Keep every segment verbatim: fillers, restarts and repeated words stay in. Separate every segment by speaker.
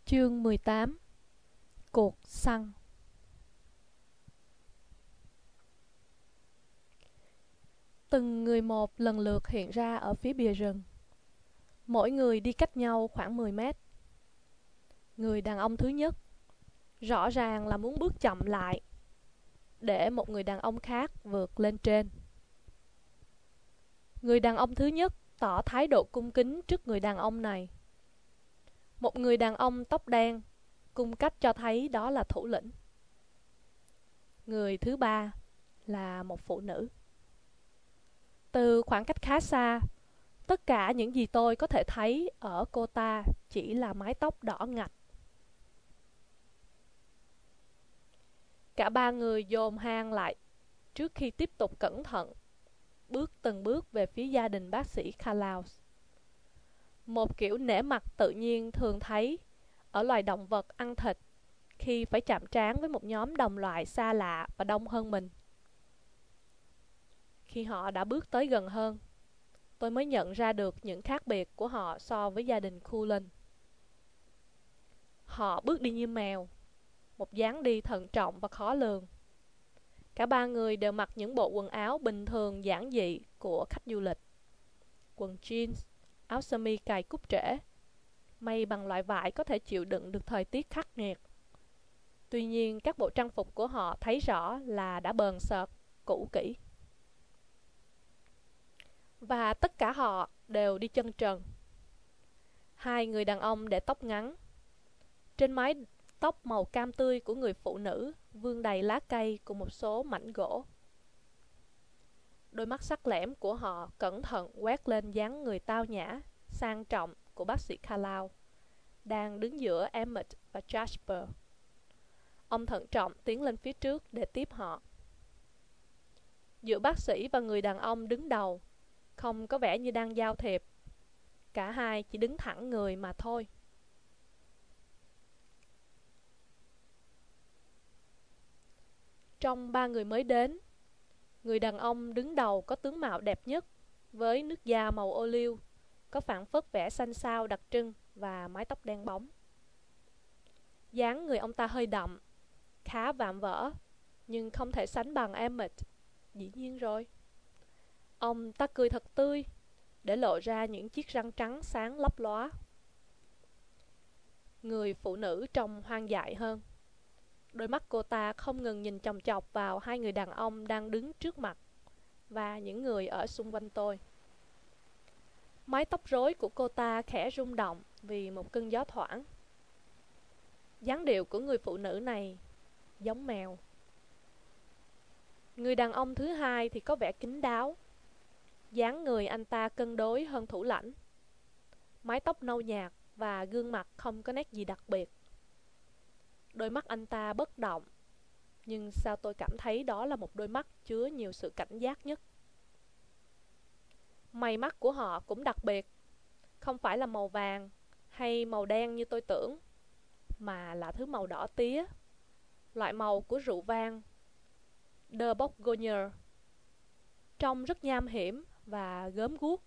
Speaker 1: Chương mười tám. Cuộc săn. Từng người một lần lượt hiện ra ở phía bìa rừng. Mỗi người đi cách nhau khoảng mười mét. Người đàn ông thứ nhất rõ ràng là muốn bước chậm lại để một người đàn ông khác vượt lên trên. Người đàn ông thứ nhất tỏ thái độ cung kính trước người đàn ông này. Một người đàn ông tóc đen cung cách cho thấy đó là thủ lĩnh. Người thứ ba là một phụ nữ. Từ khoảng cách khá xa, tất cả những gì tôi có thể thấy ở cô ta chỉ là mái tóc đỏ ngạch. Cả ba người dồn hang lại trước khi tiếp tục cẩn thận bước từng bước về phía gia đình bác sĩ Carlaus. Một kiểu nể mặt tự nhiên thường thấy ở loài động vật ăn thịt khi phải chạm trán với một nhóm đồng loại xa lạ và đông hơn mình. Khi họ đã bước tới gần hơn, tôi mới nhận ra được những khác biệt của họ so với gia đình Cullen. Họ bước đi như mèo, một dáng đi thận trọng và khó lường. Cả ba người đều mặc những bộ quần áo bình thường giản dị của khách du lịch. Quần jeans, áo sơ mi cài cúc trễ, may bằng loại vải có thể chịu đựng được thời tiết khắc nghiệt. Tuy nhiên, các bộ trang phục của họ thấy rõ là đã bờn xợt, cũ kỹ. Và tất cả họ đều đi chân trần. Hai người đàn ông để tóc ngắn. Trên mái tóc màu cam tươi của người phụ nữ vương đầy lá cây cùng một số mảnh gỗ. Đôi mắt sắc lẻm của họ cẩn thận quét lên dáng người tao nhã, sang trọng của bác sĩ Carlaus, đang đứng giữa Emmett và Jasper. Ông thận trọng tiến lên phía trước để tiếp họ. Giữa bác sĩ và người đàn ông đứng đầu không có vẻ như đang giao thiệp. Cả hai chỉ đứng thẳng người mà thôi. Trong ba người mới đến, người đàn ông đứng đầu có tướng mạo đẹp nhất, với nước da màu ô liu, có phảng phất vẻ xanh xao đặc trưng và mái tóc đen bóng. Dáng người ông ta hơi đậm, khá vạm vỡ, nhưng không thể sánh bằng Emmett. Dĩ nhiên rồi. Ông ta cười thật tươi, để lộ ra những chiếc răng trắng sáng lấp lóa. Người phụ nữ trông hoang dại hơn. Đôi mắt cô ta không ngừng nhìn chòng chọc vào hai người đàn ông đang đứng trước mặt và những người ở xung quanh tôi. Mái tóc rối của cô ta khẽ rung động vì một cơn gió thoảng. Dáng điệu của người phụ nữ này giống mèo. Người đàn ông thứ hai thì có vẻ kín đáo. Dáng người anh ta cân đối hơn thủ lãnh. Mái tóc nâu nhạt và gương mặt không có nét gì đặc biệt. Đôi mắt anh ta bất động, nhưng sao tôi cảm thấy đó là một đôi mắt chứa nhiều sự cảnh giác nhất. Mày mắt của họ cũng đặc biệt, không phải là màu vàng hay màu đen như tôi tưởng, mà là thứ màu đỏ tía, loại màu của rượu vang, de Bourgogne, trông rất nham hiểm và gớm ghuốc.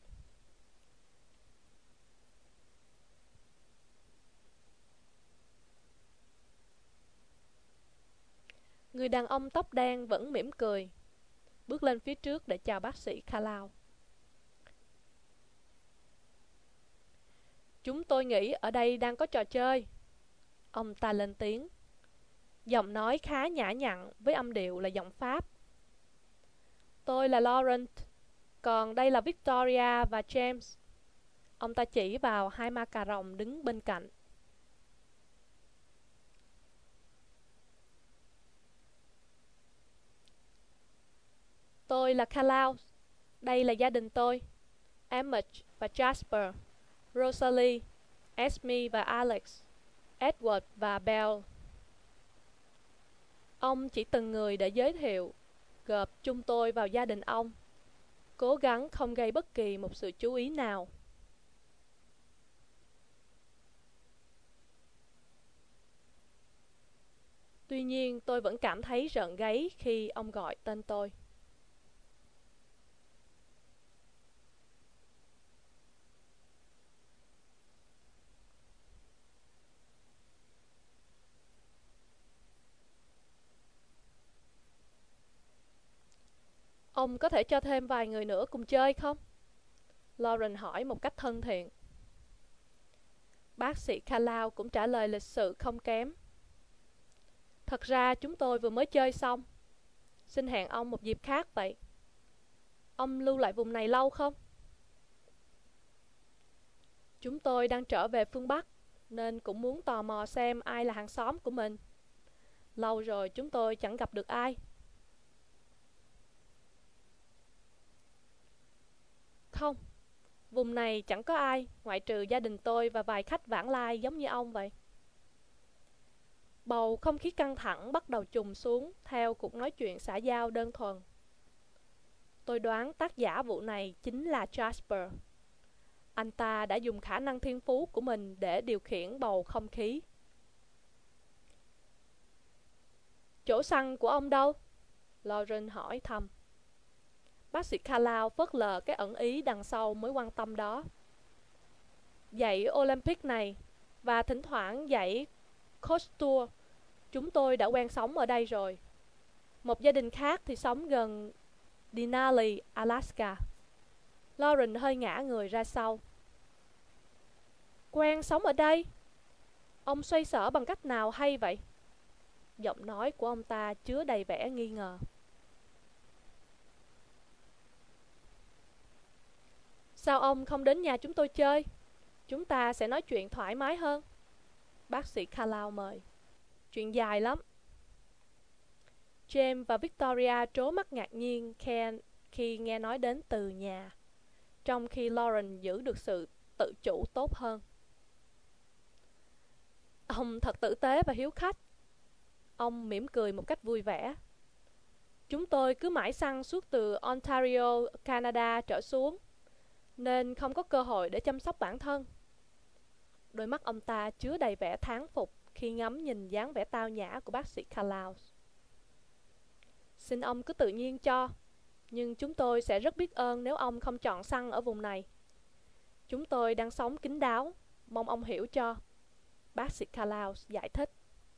Speaker 1: Người đàn ông tóc đen vẫn mỉm cười, bước lên phía trước để chào bác sĩ Carlaus. Chúng tôi nghĩ ở đây đang có trò chơi. Ông ta lên tiếng. Giọng nói khá nhã nhặn với âm điệu là giọng Pháp. Tôi là Laurent, còn đây là Victoria và James. Ông ta chỉ vào hai ma cà rồng đứng bên cạnh. Tôi là Carlaus. Đây là gia đình tôi. Emmett và Jasper, Rosalie, Esme và Alex, Edward và Belle. Ông chỉ từng người để giới thiệu, gộp chúng tôi vào gia đình ông, cố gắng không gây bất kỳ một sự chú ý nào. Tuy nhiên tôi vẫn cảm thấy rợn gáy khi ông gọi tên tôi. Ông có thể cho thêm vài người nữa cùng chơi không? Lauren hỏi một cách thân thiện. Bác sĩ Carlisle cũng trả lời lịch sự không kém. Thật ra chúng tôi vừa mới chơi xong. Xin hẹn ông một dịp khác vậy. Ông lưu lại vùng này lâu không? Chúng tôi đang trở về phương Bắc, nên cũng muốn tò mò xem ai là hàng xóm của mình. Lâu rồi chúng tôi chẳng gặp được ai. Không, vùng này chẳng có ai, ngoại trừ gia đình tôi và vài khách vãng lai giống như ông vậy. Bầu không khí căng thẳng bắt đầu trùng xuống theo cuộc nói chuyện xã giao đơn thuần. Tôi đoán tác giả vụ này chính là Jasper. Anh ta đã dùng khả năng thiên phú của mình để điều khiển bầu không khí. Chỗ săn của ông đâu? Lauren hỏi thăm. Bác sĩ Carlisle phớt lờ cái ẩn ý đằng sau mối quan tâm đó. Dãy Olympic này và thỉnh thoảng dãy Coast Tour, chúng tôi đã quen sống ở đây rồi. Một gia đình khác thì sống gần Denali, Alaska. Lauren hơi ngã người ra sau. Quen sống ở đây? Ông xoay sở bằng cách nào hay vậy? Giọng nói của ông ta chứa đầy vẻ nghi ngờ. Sao ông không đến nhà chúng tôi chơi? Chúng ta sẽ nói chuyện thoải mái hơn. Bác sĩ Carlisle mời. Chuyện dài lắm. James và Victoria trố mắt ngạc nhiên khi nghe nói đến từ nhà, trong khi Lauren giữ được sự tự chủ tốt hơn. Ông thật tử tế và hiếu khách. Ông mỉm cười một cách vui vẻ. Chúng tôi cứ mãi săn suốt từ Ontario, Canada trở xuống, nên không có cơ hội để chăm sóc bản thân. Đôi mắt ông ta chứa đầy vẻ thán phục khi ngắm nhìn dáng vẻ tao nhã của bác sĩ Carlisle. Xin ông cứ tự nhiên cho, nhưng chúng tôi sẽ rất biết ơn nếu ông không chọn săn ở vùng này. Chúng tôi đang sống kín đáo, mong ông hiểu cho. Bác sĩ Carlisle giải thích.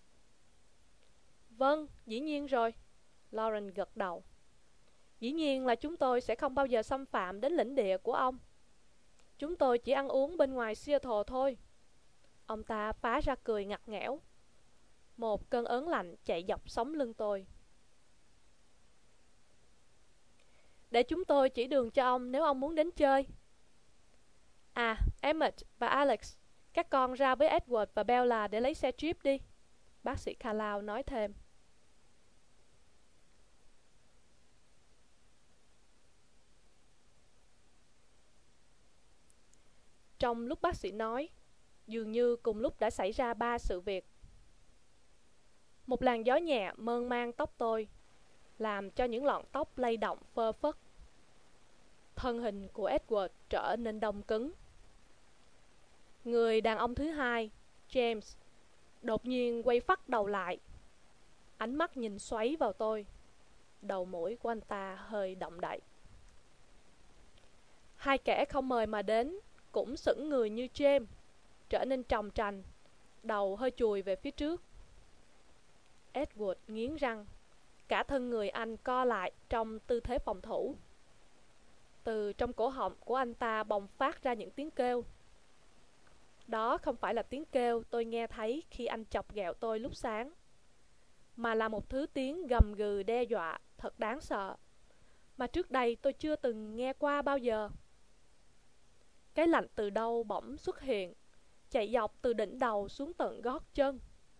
Speaker 1: Vâng, dĩ nhiên rồi. Lauren gật đầu. Dĩ nhiên là chúng tôi sẽ không bao giờ xâm phạm đến lãnh địa của ông. Chúng tôi chỉ ăn uống bên ngoài Seattle thôi. Ông ta phá ra cười ngặt nghẽo. Một cơn ớn lạnh chạy dọc sống lưng tôi. Để chúng tôi chỉ đường cho ông nếu ông muốn đến chơi. À, Emmett và Alex, các con ra với Edward và Bella để lấy xe Jeep đi. Bác sĩ Carlisle nói thêm. Trong lúc bác sĩ nói, dường như cùng lúc đã xảy ra ba sự việc. Một làn gió nhẹ mơn man tóc tôi, làm cho những lọn tóc lay động phơ phất. Thân hình của Edward trở nên đông cứng. Người đàn ông thứ hai, James, đột nhiên quay phắt đầu lại. Ánh mắt nhìn xoáy vào tôi. Đầu mũi của anh ta hơi động đậy. Hai kẻ không mời mà đến cũng sững người như James, trở nên tròng trành, đầu hơi chùi về phía trước. Edward nghiến răng, cả thân người anh co lại trong tư thế phòng thủ. Từ trong cổ họng của anh ta bùng phát ra những tiếng kêu. Đó không phải là tiếng kêu tôi nghe thấy khi anh chọc ghẹo tôi lúc sáng, mà là một thứ tiếng gầm gừ đe dọa thật đáng sợ, mà trước đây tôi chưa từng nghe qua bao giờ. Cái lạnh từ đâu bỗng xuất hiện, chạy dọc từ đỉnh đầu xuống tận gót chân.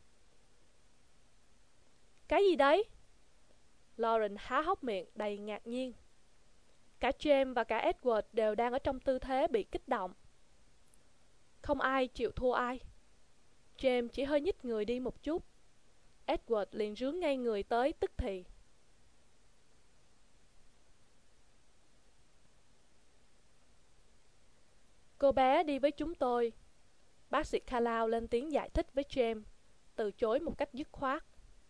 Speaker 1: Cái gì đấy? Lauren há hốc miệng đầy ngạc nhiên. Cả James và cả Edward đều đang ở trong tư thế bị kích động. Không ai chịu thua ai. James chỉ hơi nhích người đi một chút. Edward liền rướn ngay người tới tức thì. Cô bé đi với chúng tôi. Bác sĩ Carlisle lên tiếng giải thích với James, từ chối một cách dứt khoát.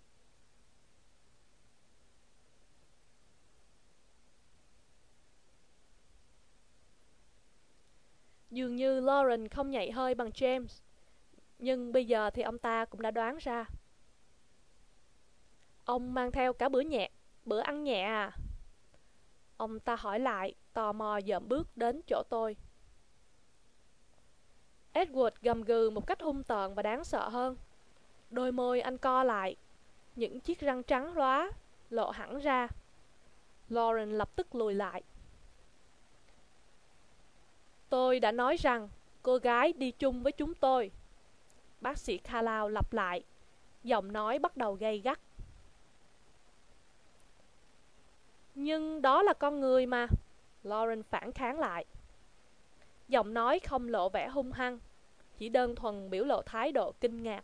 Speaker 1: Dường như Lauren không nhạy hơi bằng James, nhưng bây giờ thì ông ta cũng đã đoán ra. Ông mang theo cả bữa nhẹ, bữa ăn nhẹ à? Ông ta hỏi lại, tò mò dợm bước đến chỗ tôi. Edward gầm gừ một cách hung tợn và đáng sợ hơn. Đôi môi anh co lại, những chiếc răng trắng lóa lộ hẳn ra. Lauren lập tức lùi lại. Tôi đã nói rằng cô gái đi chung với chúng tôi. Bác sĩ Carlisle lặp lại, giọng nói bắt đầu gay gắt. Nhưng đó là con người mà, Lauren phản kháng lại. Giọng nói không lộ vẻ hung hăng, chỉ đơn thuần biểu lộ thái độ kinh ngạc.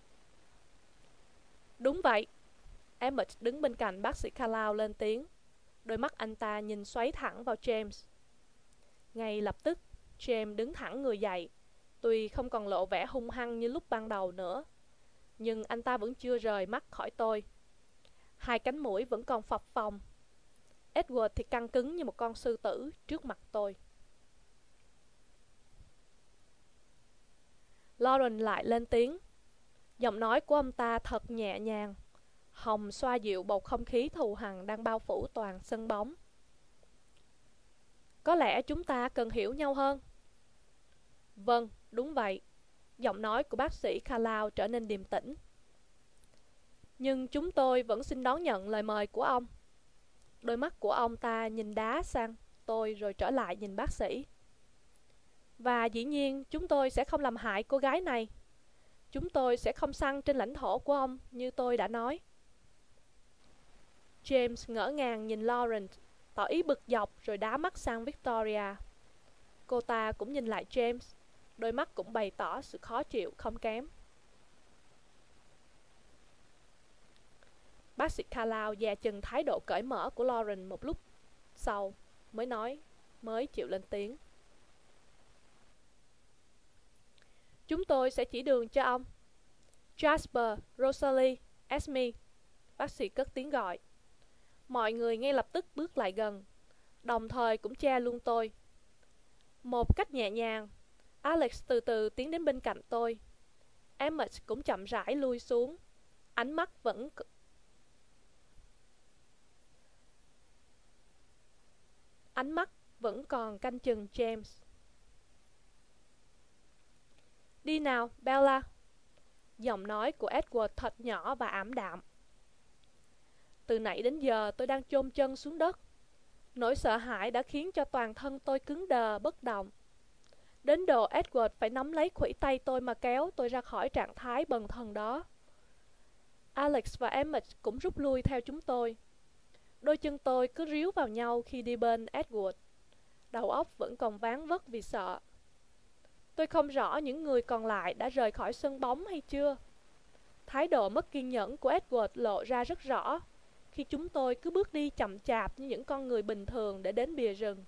Speaker 1: Đúng vậy, Emmett đứng bên cạnh bác sĩ Carlisle lên tiếng. Đôi mắt anh ta nhìn xoáy thẳng vào James. Ngay lập tức, James đứng thẳng người dậy. Tuy không còn lộ vẻ hung hăng như lúc ban đầu nữa, nhưng anh ta vẫn chưa rời mắt khỏi tôi. Hai cánh mũi vẫn còn phập phồng. Edward thì căng cứng như một con sư tử trước mặt tôi. Lauren lại lên tiếng. Giọng nói của ông ta thật nhẹ nhàng, hồng xoa dịu bầu không khí thù hằn đang bao phủ toàn sân bóng. Có lẽ chúng ta cần hiểu nhau hơn. Vâng, đúng vậy. Giọng nói của bác sĩ Carlisle trở nên điềm tĩnh. Nhưng chúng tôi vẫn xin đón nhận lời mời của ông. Đôi mắt của ông ta nhìn đá sang tôi rồi trở lại nhìn bác sĩ. Và dĩ nhiên chúng tôi sẽ không làm hại cô gái này. Chúng tôi sẽ không săn trên lãnh thổ của ông như tôi đã nói. James ngỡ ngàng nhìn Lauren, tỏ ý bực dọc rồi đá mắt sang Victoria. Cô ta cũng nhìn lại James, đôi mắt cũng bày tỏ sự khó chịu không kém. Bác sĩ Carlisle dè chừng thái độ cởi mở của Lauren một lúc sau, mới nói, mới chịu lên tiếng. Chúng tôi sẽ chỉ đường cho ông. Jasper, Rosalie, Esme, bác sĩ cất tiếng gọi. Mọi người ngay lập tức bước lại gần, đồng thời cũng che luôn tôi. Một cách nhẹ nhàng, Alex từ từ tiến đến bên cạnh tôi. Emmett cũng chậm rãi lui xuống, ánh mắt vẫn ánh mắt vẫn còn canh chừng James. Đi nào, Bella. Giọng nói của Edward thật nhỏ và ảm đạm. Từ nãy đến giờ tôi đang chôn chân xuống đất. Nỗi sợ hãi đã khiến cho toàn thân tôi cứng đờ, bất động. Đến độ Edward phải nắm lấy khuỷu tay tôi mà kéo tôi ra khỏi trạng thái bần thần đó. Alex và Emmett cũng rút lui theo chúng tôi. Đôi chân tôi cứ ríu vào nhau khi đi bên Edward. Đầu óc vẫn còn váng vất vì sợ. Tôi không rõ những người còn lại đã rời khỏi sân bóng hay chưa. Thái độ mất kiên nhẫn của Edward lộ ra rất rõ khi chúng tôi cứ bước đi chậm chạp như những con người bình thường để đến bìa rừng.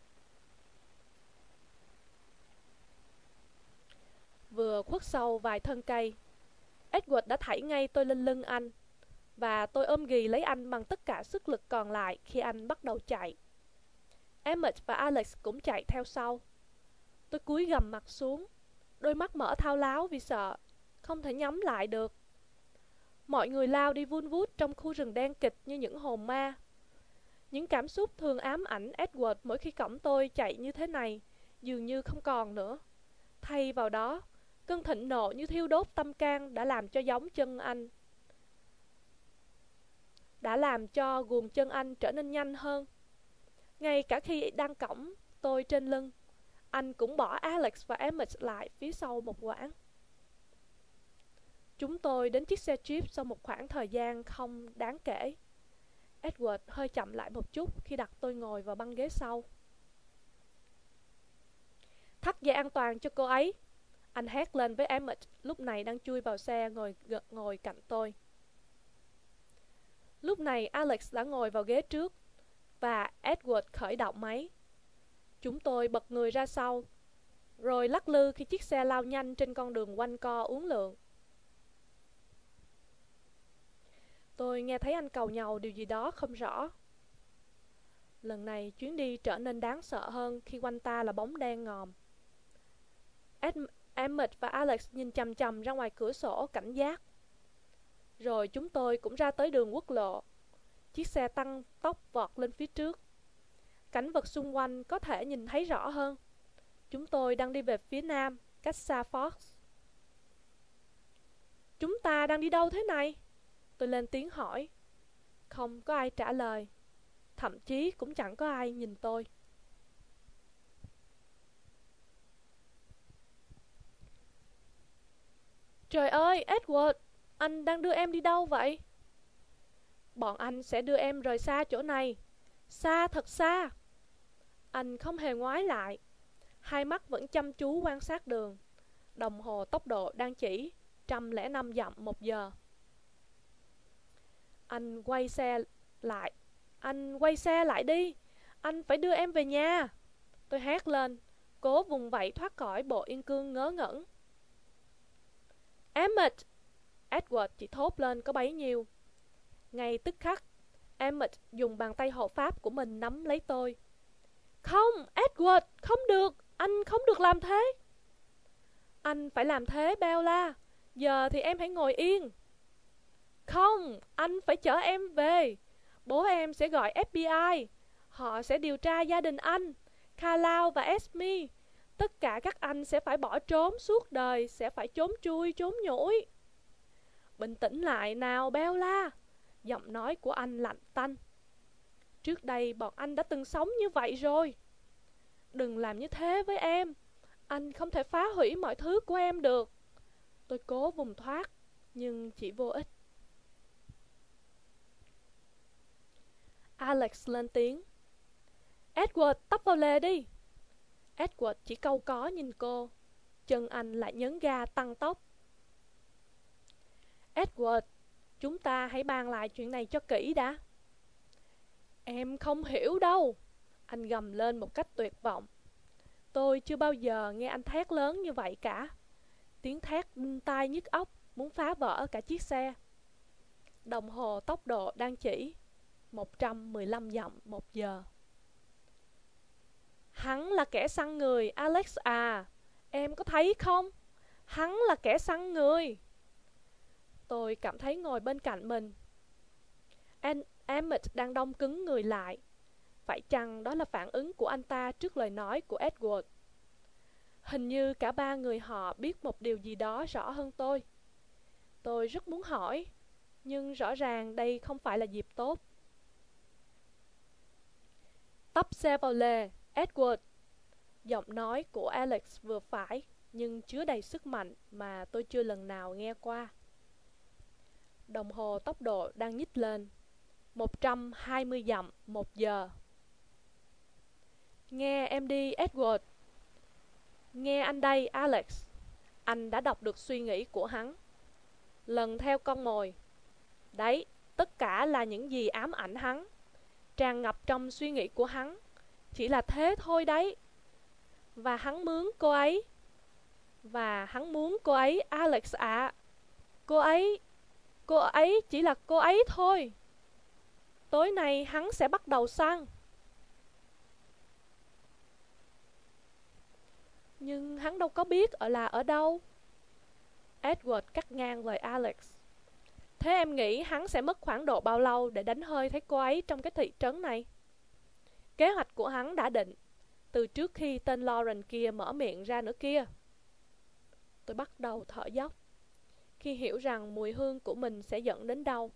Speaker 1: Vừa khuất sau vài thân cây, Edward đã thảy ngay tôi lên lưng anh, và tôi ôm ghì lấy anh bằng tất cả sức lực còn lại khi anh bắt đầu chạy. Emmett và Alex cũng chạy theo sau. Tôi cúi gằm mặt xuống, đôi mắt mở thao láo vì sợ, không thể nhắm lại được. Mọi người lao đi vun vút trong khu rừng đen kịt như những hồn ma. Những cảm xúc thường ám ảnh Edward mỗi khi cõng tôi chạy như thế này dường như không còn nữa. Thay vào đó, cơn thịnh nộ như thiêu đốt tâm can đã làm cho giống chân anh đã làm cho guồng chân anh trở nên nhanh hơn. Ngay cả khi đang cõng tôi trên lưng, anh cũng bỏ Alex và Emmett lại phía sau một quãng. Chúng tôi đến chiếc xe Jeep sau một khoảng thời gian không đáng kể. Edward hơi chậm lại một chút khi đặt tôi ngồi vào băng ghế sau. Thắt dây an toàn cho cô ấy, anh hét lên với Emmett lúc này đang chui vào xe ngồi ngồi cạnh tôi. Lúc này Alex đã ngồi vào ghế trước và Edward khởi động máy. Chúng tôi bật người ra sau, rồi lắc lư khi chiếc xe lao nhanh trên con đường quanh co uốn lượn. Tôi nghe thấy anh càu nhàu điều gì đó không rõ. Lần này chuyến đi trở nên đáng sợ hơn khi quanh ta là bóng đen ngòm. Ed- Emmett và Alex nhìn chằm chằm ra ngoài cửa sổ cảnh giác. Rồi chúng tôi cũng ra tới đường quốc lộ. Chiếc xe tăng tốc vọt lên phía trước. cảnh vật xung quanh có thể nhìn thấy rõ hơn. Chúng tôi đang đi về phía nam, cách xa Fox. Chúng ta đang đi đâu thế này? Tôi lên tiếng hỏi. Không có ai trả lời. Thậm chí cũng chẳng có ai nhìn tôi. Trời ơi, Edward, anh đang đưa em đi đâu vậy? Bọn anh sẽ đưa em rời xa chỗ này. Xa, thật xa. Anh không hề ngoái lại. Hai mắt vẫn chăm chú quan sát đường. Đồng hồ tốc độ đang chỉ một trăm lẻ năm dặm một giờ. Anh quay xe lại. Anh quay xe lại đi. Anh phải đưa em về nhà. Tôi hét lên, cố vùng vẫy thoát khỏi bộ yên cương ngớ ngẩn. Emmett! Edward chỉ thốt lên có bấy nhiêu. Ngay tức khắc, Emmett dùng bàn tay hộ pháp của mình nắm lấy tôi. Không, Edward, không được, anh không được làm thế. Anh phải làm thế, Bella. Giờ thì em hãy ngồi yên. Không, anh phải chở em về. Bố em sẽ gọi ép bê i. Họ sẽ điều tra gia đình anh, Carlisle và Esme. Tất cả các anh sẽ phải bỏ trốn suốt đời, sẽ phải trốn chui, trốn nhủi. Bình tĩnh lại nào, Bella. Giọng nói của anh lạnh tanh. Trước đây bọn anh đã từng sống như vậy rồi. Đừng làm như thế với em. Anh không thể phá hủy mọi thứ của em được. Tôi cố vùng thoát, nhưng chỉ vô ích. Alex lên tiếng. Edward, tấp vào lề đi. Edward chỉ cau có nhìn cô. Chân anh lại nhấn ga tăng tốc. Edward, chúng ta hãy bàn lại chuyện này cho kỹ đã. Em không hiểu đâu. Anh gầm lên một cách tuyệt vọng. Tôi chưa bao giờ nghe anh thét lớn như vậy cả. Tiếng thét đinh tai nhức óc, muốn phá vỡ cả chiếc xe. Đồng hồ tốc độ đang chỉ một trăm mười lăm dặm một giờ. Hắn là kẻ săn người, Alex à. Em có thấy không? Hắn là kẻ săn người. Tôi cảm thấy ngồi bên cạnh mình. Em, Emmett đang đông cứng người lại. Phải chăng đó là phản ứng của anh ta trước lời nói của Edward? Hình như cả ba người họ biết một điều gì đó rõ hơn tôi. Tôi rất muốn hỏi, nhưng rõ ràng đây không phải là dịp tốt. Tấp xe vào lề, Edward. Giọng nói của Alex vừa phải, nhưng chứa đầy sức mạnh mà tôi chưa lần nào nghe qua. Đồng hồ tốc độ đang nhích lên. một trăm hai mươi dặm một giờ. Nghe em đi, Edward. Nghe anh đây, Alex. Anh đã đọc được suy nghĩ của hắn. Lần theo con mồi. Đấy, tất cả là những gì ám ảnh hắn, tràn ngập trong suy nghĩ của hắn. Chỉ là thế thôi đấy. Và hắn mướn cô ấy. Và hắn muốn cô ấy, Alex ạ. À. Cô ấy, cô ấy chỉ là cô ấy thôi. Tối nay hắn sẽ bắt đầu săn. Nhưng hắn đâu có biết ở là ở đâu. Edward cắt ngang lời Alex. Thế em nghĩ hắn sẽ mất khoảng độ bao lâu để đánh hơi thấy cô ấy trong cái thị trấn này? Kế hoạch của hắn đã định, từ trước khi tên Lauren kia mở miệng ra nữa kia. Tôi bắt đầu thở dốc, khi hiểu rằng mùi hương của mình sẽ dẫn đến đâu.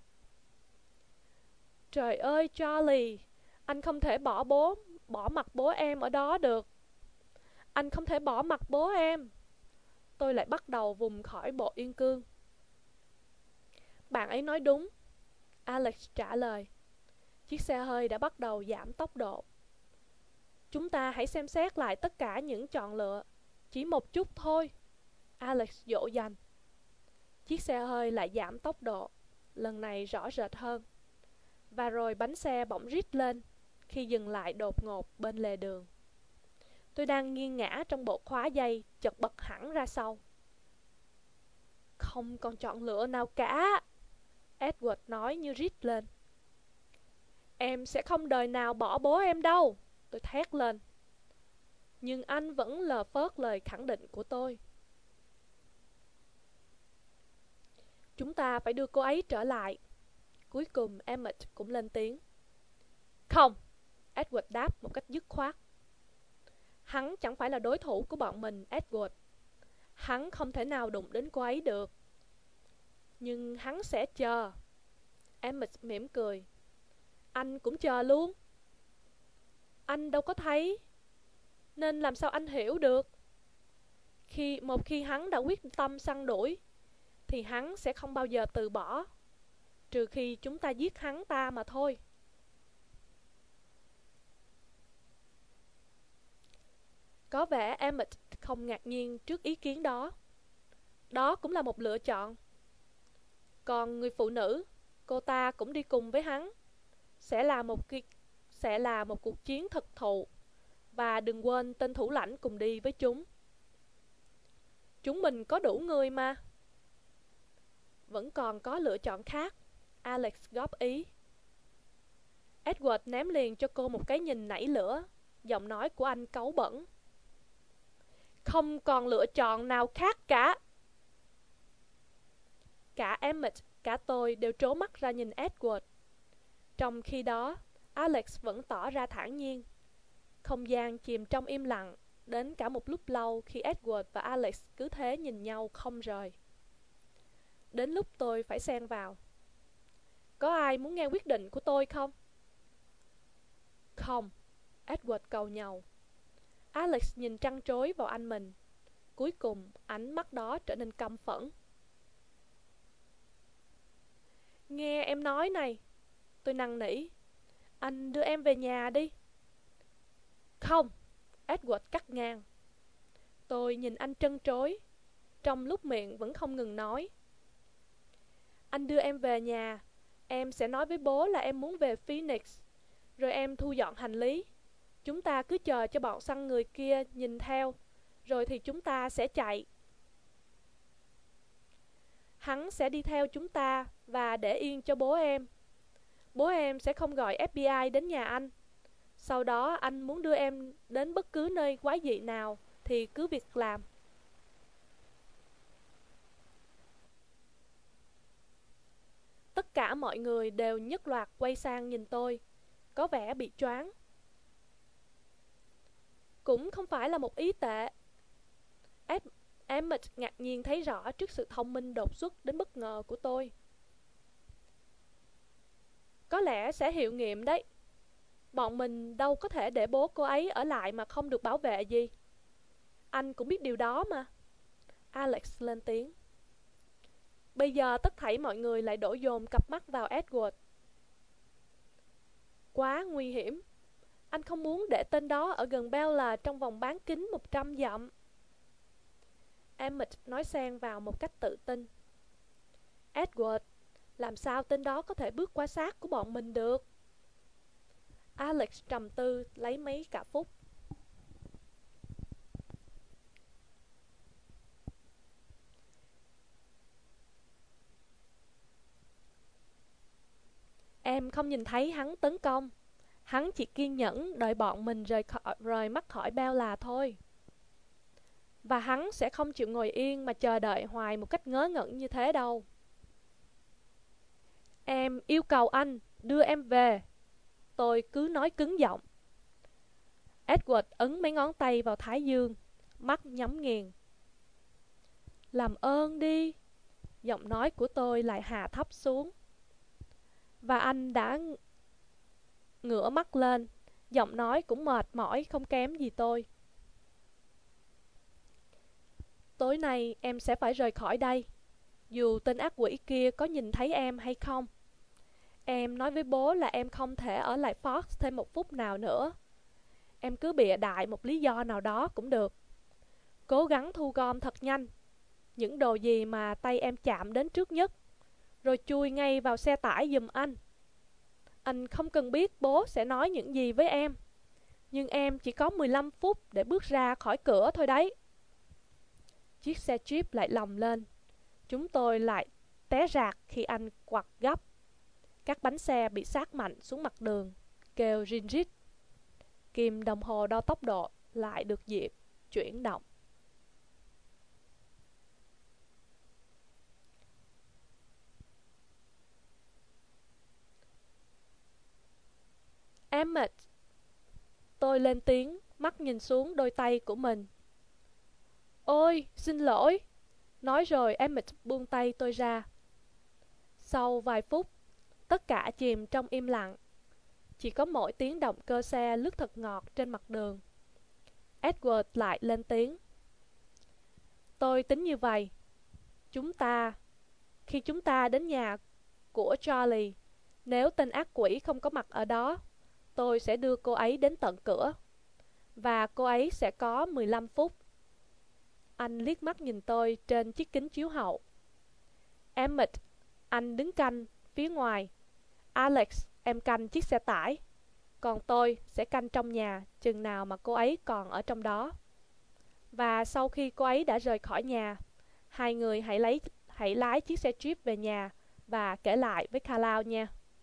Speaker 1: Trời ơi, Charlie, anh không thể bỏ bố, bỏ mặc bố em ở đó được. Anh không thể bỏ mặc bố em. Tôi lại bắt đầu vùng khỏi bộ yên cương. Bạn ấy nói đúng, Alex trả lời. Chiếc xe hơi đã bắt đầu giảm tốc độ. Chúng ta hãy xem xét lại tất cả những chọn lựa. Chỉ một chút thôi, Alex dỗ dành. Chiếc xe hơi lại giảm tốc độ, lần này rõ rệt hơn. Và rồi bánh xe bỗng rít lên khi dừng lại đột ngột bên lề đường. Tôi đang nghiêng ngã trong bộ khóa dây, chợt bật hẳn ra sau. Không còn chọn lựa nào cả, Edward nói như rít lên. Em sẽ không đời nào bỏ bố em đâu, tôi thét lên. Nhưng anh vẫn lờ phớt lời khẳng định của tôi. Chúng ta phải đưa cô ấy trở lại. Cuối cùng Emmett cũng lên tiếng. Không, Edward đáp một cách dứt khoát. Hắn chẳng phải là đối thủ của bọn mình, Edward. Hắn không thể nào đụng đến cô ấy được. Nhưng hắn sẽ chờ. Emmett mỉm cười. Anh cũng chờ luôn. Anh đâu có thấy, nên làm sao anh hiểu được? Khi một khi hắn đã quyết tâm săn đuổi, thì hắn sẽ không bao giờ từ bỏ, trừ khi chúng ta giết hắn ta mà thôi. Có vẻ Emmett không ngạc nhiên trước ý kiến đó. Đó cũng là một lựa chọn. Còn người phụ nữ, cô ta cũng đi cùng với hắn. Sẽ là một ki- sẽ là một cuộc chiến thực thụ. Và đừng quên tên thủ lãnh cùng đi với chúng. Chúng mình có đủ người mà. Vẫn còn có lựa chọn khác, Alex góp ý. Edward ném liền cho cô một cái nhìn nảy lửa. Giọng nói của anh cáu bẩn. Không còn lựa chọn nào khác cả. Cả Emmett, cả tôi đều trố mắt ra nhìn Edward. Trong khi đó, Alex vẫn tỏ ra thản nhiên. Không gian chìm trong im lặng đến cả một lúc lâu khi Edward và Alex cứ thế nhìn nhau không rời. Đến lúc tôi phải xen vào. Có ai muốn nghe quyết định của tôi không? Không, Edward cầu nhàu. Alex nhìn trăn trối vào anh mình. Cuối cùng, ánh mắt đó trở nên căm phẫn. Nghe em nói này, tôi năn nỉ. Anh đưa em về nhà đi. Không, Edward cắt ngang. Tôi nhìn anh trân trối, trong lúc miệng vẫn không ngừng nói. Anh đưa em về nhà, em sẽ nói với bố là em muốn về Phoenix, rồi em thu dọn hành lý. Chúng ta cứ chờ cho bọn săn người kia nhìn theo, rồi thì chúng ta sẽ chạy. Hắn sẽ đi theo chúng ta và để yên cho bố em. Bố em sẽ không gọi ép bê i đến nhà anh. Sau đó anh muốn đưa em đến bất cứ nơi quái dị nào thì cứ việc làm. Tất cả mọi người đều nhất loạt quay sang nhìn tôi, có vẻ bị choáng. Cũng không phải là một ý tệ. Emmett ngạc nhiên thấy rõ trước sự thông minh đột xuất đến bất ngờ của tôi. Có lẽ sẽ hiệu nghiệm đấy. Bọn mình đâu có thể để bố cô ấy ở lại mà không được bảo vệ gì. Anh cũng biết điều đó mà. Alex lên tiếng. Bây giờ tất thảy mọi người lại đổ dồn cặp mắt vào Edward. Quá nguy hiểm. Anh không muốn để tên đó ở gần Bella trong vòng bán kính một trăm dặm. Emmett nói xen vào một cách tự tin. Edward, làm sao tên đó có thể bước qua xác của bọn mình được? Alex trầm tư lấy mấy cả phút. Em không nhìn thấy hắn tấn công. Hắn chỉ kiên nhẫn đợi bọn mình rời, khỏi, rời mắt khỏi Bella thôi. Và hắn sẽ không chịu ngồi yên mà chờ đợi hoài một cách ngớ ngẩn như thế đâu. Em yêu cầu anh đưa em về. Tôi cứ nói cứng giọng. Edward ấn mấy ngón tay vào thái dương, mắt nhắm nghiền. Làm ơn đi. Giọng nói của tôi lại hạ thấp xuống. Và anh đã ngửa mắt lên. Giọng nói cũng mệt mỏi không kém gì tôi. Tối nay em sẽ phải rời khỏi đây, dù tên ác quỷ kia có nhìn thấy em hay không. Em nói với bố là em không thể ở lại Fox thêm một phút nào nữa. Em cứ bịa đại một lý do nào đó cũng được. Cố gắng thu gom thật nhanh những đồ gì mà tay em chạm đến trước nhất, rồi chui ngay vào xe tải giùm anh. Anh không cần biết bố sẽ nói những gì với em, nhưng em chỉ có mười lăm phút để bước ra khỏi cửa thôi đấy. Chiếc xe Jeep lại lồng lên. Chúng tôi lại té rạc khi anh quặt gấp. Các bánh xe bị sát mạnh xuống mặt đường, kêu rin rít. Kim đồng hồ đo tốc độ lại được dịp chuyển động. Emmett, Tôi lên tiếng, mắt nhìn xuống đôi tay của mình. Ôi, xin lỗi. Nói rồi Emmett buông tay tôi ra. Sau vài phút, tất cả chìm trong im lặng. Chỉ có mỗi tiếng động cơ xe lướt thật ngọt trên mặt đường. Edward lại lên tiếng. Tôi tính như vậy. Chúng ta, khi chúng ta đến nhà của Charlie, nếu tên ác quỷ không có mặt ở đó, tôi sẽ đưa cô ấy đến tận cửa. Và cô ấy sẽ có mười lăm phút. Anh liếc mắt nhìn tôi trên chiếc kính chiếu hậu. Emmett, anh đứng canh phía ngoài. Alex, em canh chiếc xe tải. Còn tôi sẽ canh trong nhà chừng nào mà cô ấy còn ở trong đó. Và sau khi cô ấy đã rời khỏi nhà, hai người hãy lấy hãy lái chiếc xe Jeep về nhà và kể lại với Carlisle nha.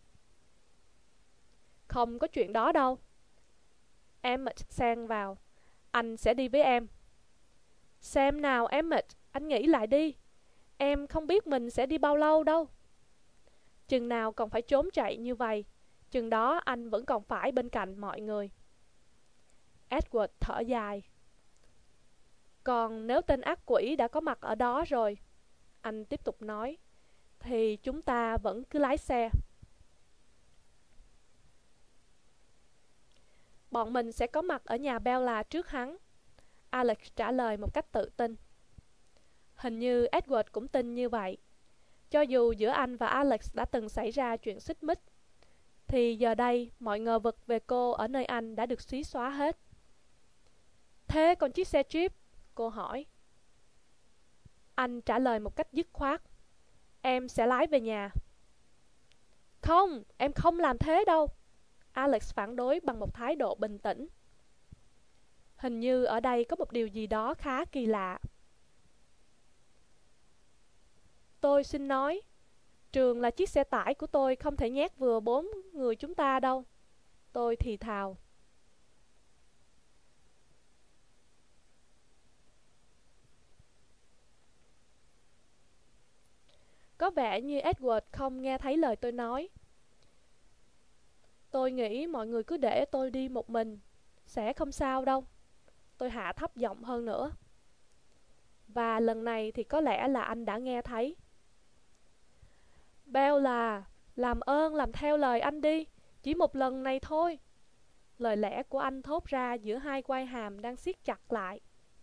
Speaker 1: Không có chuyện đó đâu. Emmett xen vào. Anh sẽ đi với em. Xem nào Emmett, anh nghĩ lại đi. Em không biết mình sẽ đi bao lâu đâu. Chừng nào còn phải trốn chạy như vậy, chừng đó anh vẫn còn phải bên cạnh mọi người. Edward thở dài. Còn nếu tên ác quỷ đã có mặt ở đó rồi, anh tiếp tục nói, thì chúng ta vẫn cứ lái xe. Bọn mình sẽ có mặt ở nhà Bella trước hắn. Alex trả lời một cách tự tin. Hình như Edward cũng tin như vậy. Cho dù giữa anh và Alex đã từng xảy ra chuyện xích mích, thì giờ đây mọi ngờ vực về cô ở nơi anh đã được xí xóa hết. Thế còn chiếc xe Jeep? Cô hỏi. Anh trả lời một cách dứt khoát. Em sẽ lái về nhà. Không, em không làm thế đâu. Alex phản đối bằng một thái độ bình tĩnh. Hình như ở đây có một điều gì đó khá kỳ lạ. Tôi xin nói, Trường là chiếc xe tải của tôi không thể nhét vừa bốn người chúng ta đâu. Tôi thì thào. Có vẻ như Edward không nghe thấy lời tôi nói. Tôi nghĩ mọi người cứ để tôi đi một mình, sẽ không sao đâu. Tôi hạ thấp giọng hơn nữa. Và lần này thì có lẽ là anh đã nghe thấy. Bella, làm ơn làm theo lời anh đi, chỉ một lần này thôi. Lời lẽ của anh thốt ra giữa hai quai hàm đang siết chặt lại.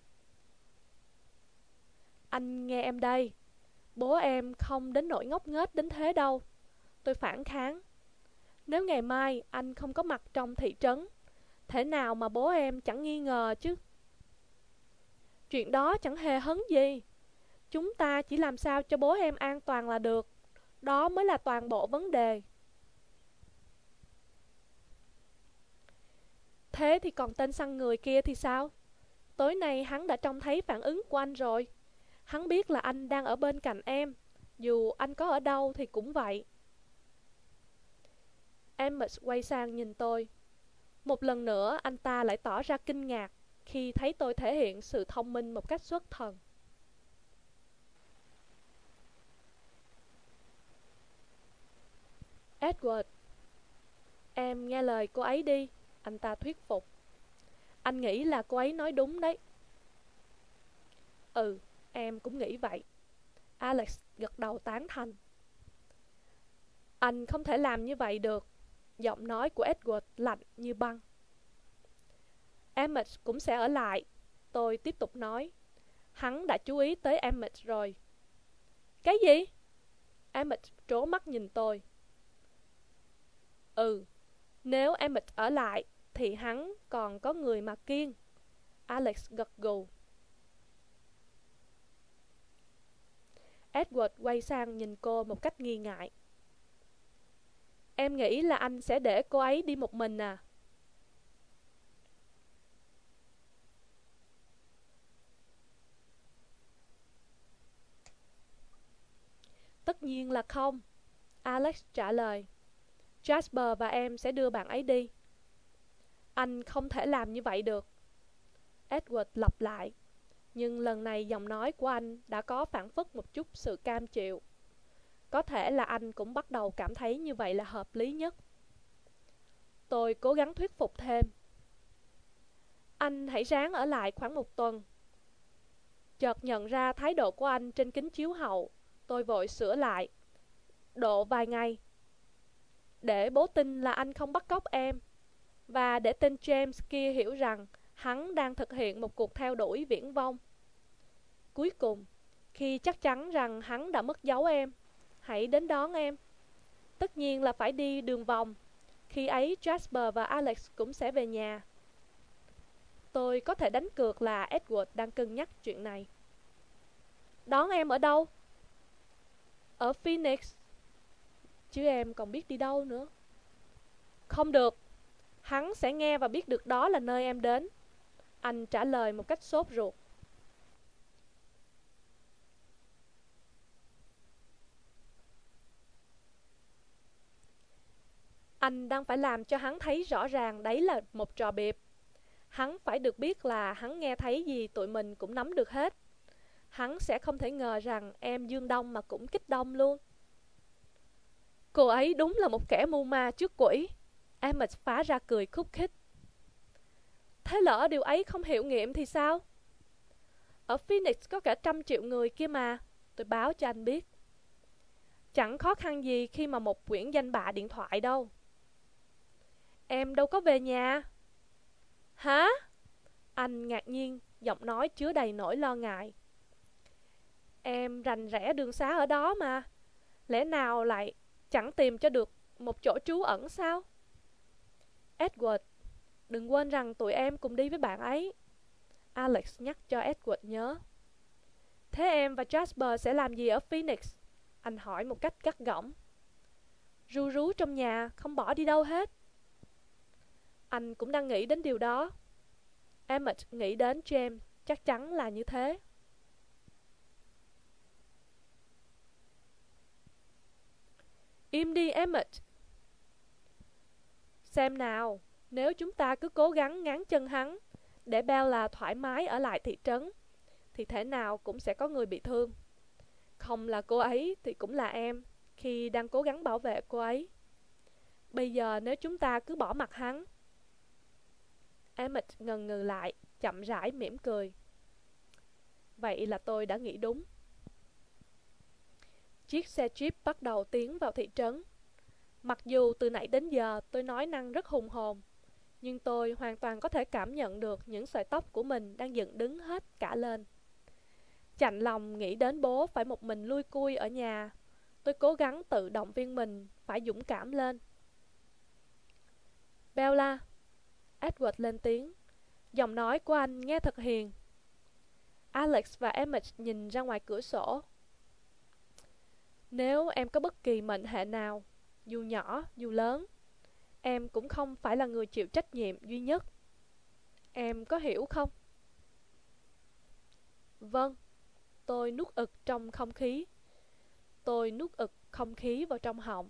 Speaker 1: Anh nghe em đây, bố em không đến nỗi ngốc nghếch đến thế đâu. Tôi phản kháng. Nếu ngày mai anh không có mặt trong thị trấn, thế nào mà bố em chẳng nghi ngờ chứ. Chuyện đó chẳng hề hấn gì. Chúng ta chỉ làm sao cho bố em an toàn là được. Đó mới là toàn bộ vấn đề. Thế thì còn tên săn người kia thì sao? Tối nay hắn đã trông thấy phản ứng của anh rồi. Hắn biết là anh đang ở bên cạnh em. Dù anh có ở đâu thì cũng vậy. Emmett quay sang nhìn tôi. Một lần nữa anh ta lại tỏ ra kinh ngạc khi thấy tôi thể hiện sự thông minh một cách xuất thần. Edward, em nghe lời cô ấy đi, anh ta thuyết phục. Anh nghĩ là cô ấy nói đúng đấy. Ừ, em cũng nghĩ vậy. Alex gật đầu tán thành. Anh không thể làm như vậy được. Giọng nói của Edward lạnh như băng. Emmett cũng sẽ ở lại. Tôi tiếp tục nói. Hắn đã chú ý tới Emmett rồi. Cái gì? Emmett trố mắt nhìn tôi. Ừ, nếu Emmett ở lại thì hắn còn có người mà kiêng. Alex gật gù. Edward quay sang nhìn cô một cách nghi ngại. Em nghĩ là anh sẽ để cô ấy đi một mình à? Tất nhiên là không. Alex trả lời. Jasper và em sẽ đưa bạn ấy đi. Anh không thể làm như vậy được. Edward lặp lại. Nhưng lần này giọng nói của anh đã có phảng phất một chút sự cam chịu. Có thể là anh cũng bắt đầu cảm thấy như vậy là hợp lý nhất. Tôi cố gắng thuyết phục thêm. Anh hãy ráng ở lại khoảng một tuần. Chợt nhận ra thái độ của anh trên kính chiếu hậu, tôi vội sửa lại. Độ vài ngày. Để bố tin là anh không bắt cóc em, và để tên James kia hiểu rằng hắn đang thực hiện một cuộc theo đuổi viển vông. Cuối cùng, khi chắc chắn rằng hắn đã mất dấu em, hãy đến đón em. Tất nhiên là phải đi đường vòng. Khi ấy Jasper và Alex cũng sẽ về nhà. Tôi có thể đánh cược là Edward đang cân nhắc chuyện này. Đón em ở đâu? Ở Phoenix. Chứ em còn biết đi đâu nữa. Không được. Hắn sẽ nghe và biết được đó là nơi em đến. Anh trả lời một cách sốt ruột. Anh đang phải làm cho hắn thấy rõ ràng đấy là một trò biệp. Hắn phải được biết là hắn nghe thấy gì tụi mình cũng nắm được hết. Hắn sẽ không thể ngờ rằng em dương đông mà cũng kích đông luôn. Cô ấy đúng là một kẻ mưu ma trước quỷ. Emmett phá ra cười khúc khích. Thế lỡ điều ấy không hiệu nghiệm thì sao? Ở Phoenix có cả trăm triệu người kia mà. Tôi báo cho anh biết. Chẳng khó khăn gì khi mà một quyển danh bạ điện thoại đâu. Em đâu có về nhà. Hả? Anh ngạc nhiên, giọng nói chứa đầy nỗi lo ngại. Em rành rẽ đường xá ở đó mà. Lẽ nào lại chẳng tìm cho được một chỗ trú ẩn sao? Edward, đừng quên rằng tụi em cùng đi với bạn ấy. Alex nhắc cho Edward nhớ. Thế em và Jasper sẽ làm gì ở Phoenix? Anh hỏi một cách gắt gỏng. Ru rú trong nhà, không bỏ đi đâu hết. Anh cũng đang nghĩ đến điều đó. Emmett nghĩ đến James, chắc chắn là như thế. Im đi Emmett. Xem nào, nếu chúng ta cứ cố gắng ngáng chân hắn, để Bella thoải mái ở lại thị trấn, thì thể nào cũng sẽ có người bị thương. Không là cô ấy thì cũng là em, khi đang cố gắng bảo vệ cô ấy. Bây giờ nếu chúng ta cứ bỏ mặc hắn. Emmett ngần ngừ lại, chậm rãi mỉm cười. Vậy là tôi đã nghĩ đúng. Chiếc xe Jeep bắt đầu tiến vào thị trấn. Mặc dù từ nãy đến giờ tôi nói năng rất hùng hồn, nhưng tôi hoàn toàn có thể cảm nhận được những sợi tóc của mình đang dựng đứng hết cả lên. Chạnh lòng nghĩ đến bố phải một mình lui cui ở nhà, tôi cố gắng tự động viên mình phải dũng cảm lên. Bella, Edward lên tiếng. Giọng nói của anh nghe thật hiền. Alex và Emmett nhìn ra ngoài cửa sổ. Nếu em có bất kỳ mệnh hệ nào, dù nhỏ, dù lớn, em cũng không phải là người chịu trách nhiệm duy nhất. Em có hiểu không? Vâng, tôi nuốt ực trong không khí. Tôi nuốt ực không khí vào trong họng.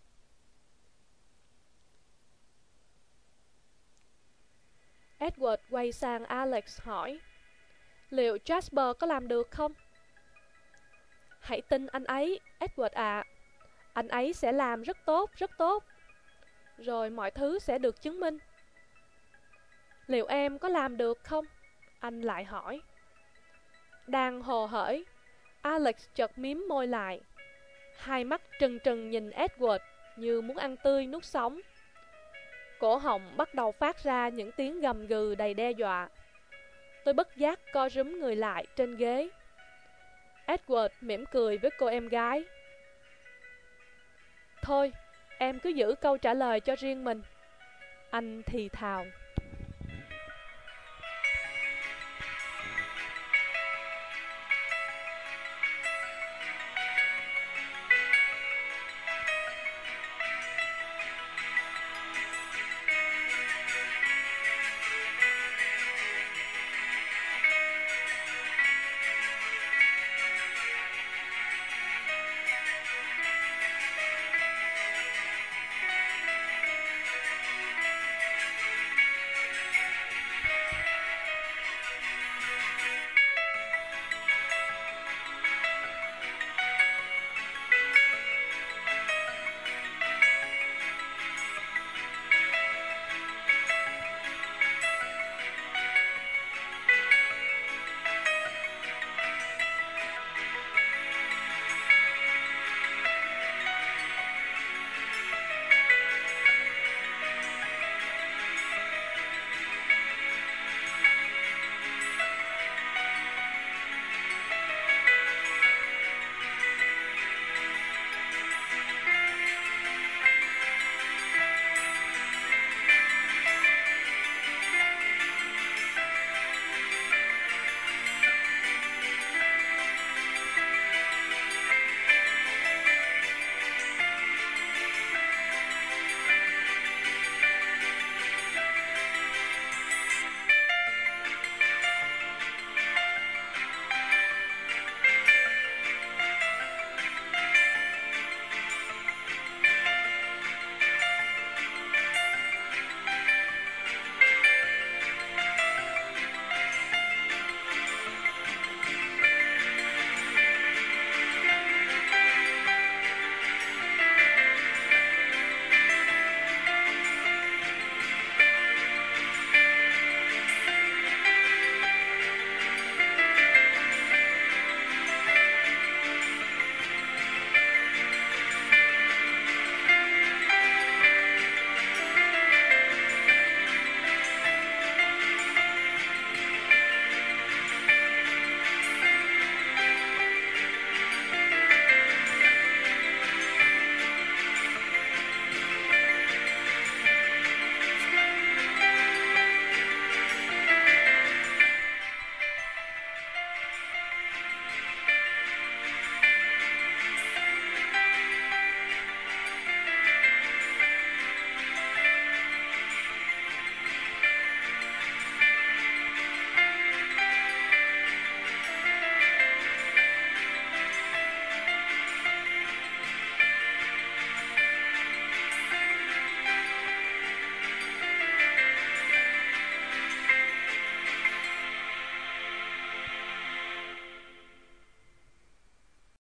Speaker 1: Edward quay sang Alex hỏi, liệu Jasper có làm được không? Hãy tin anh ấy, Edward ạ. À. Anh ấy sẽ làm rất tốt, rất tốt. Rồi mọi thứ sẽ được chứng minh. Liệu em có làm được không? Anh lại hỏi. Đang hồ hởi, Alex chợt mím môi lại. Hai mắt trừng trừng nhìn Edward như muốn ăn tươi nuốt sống. Cổ họng bắt đầu phát ra những tiếng gầm gừ đầy đe dọa. Tôi bất giác co rúm người lại trên ghế. Edward mỉm cười với cô em gái. Thôi, em cứ giữ câu trả lời cho riêng mình. Anh thì thào.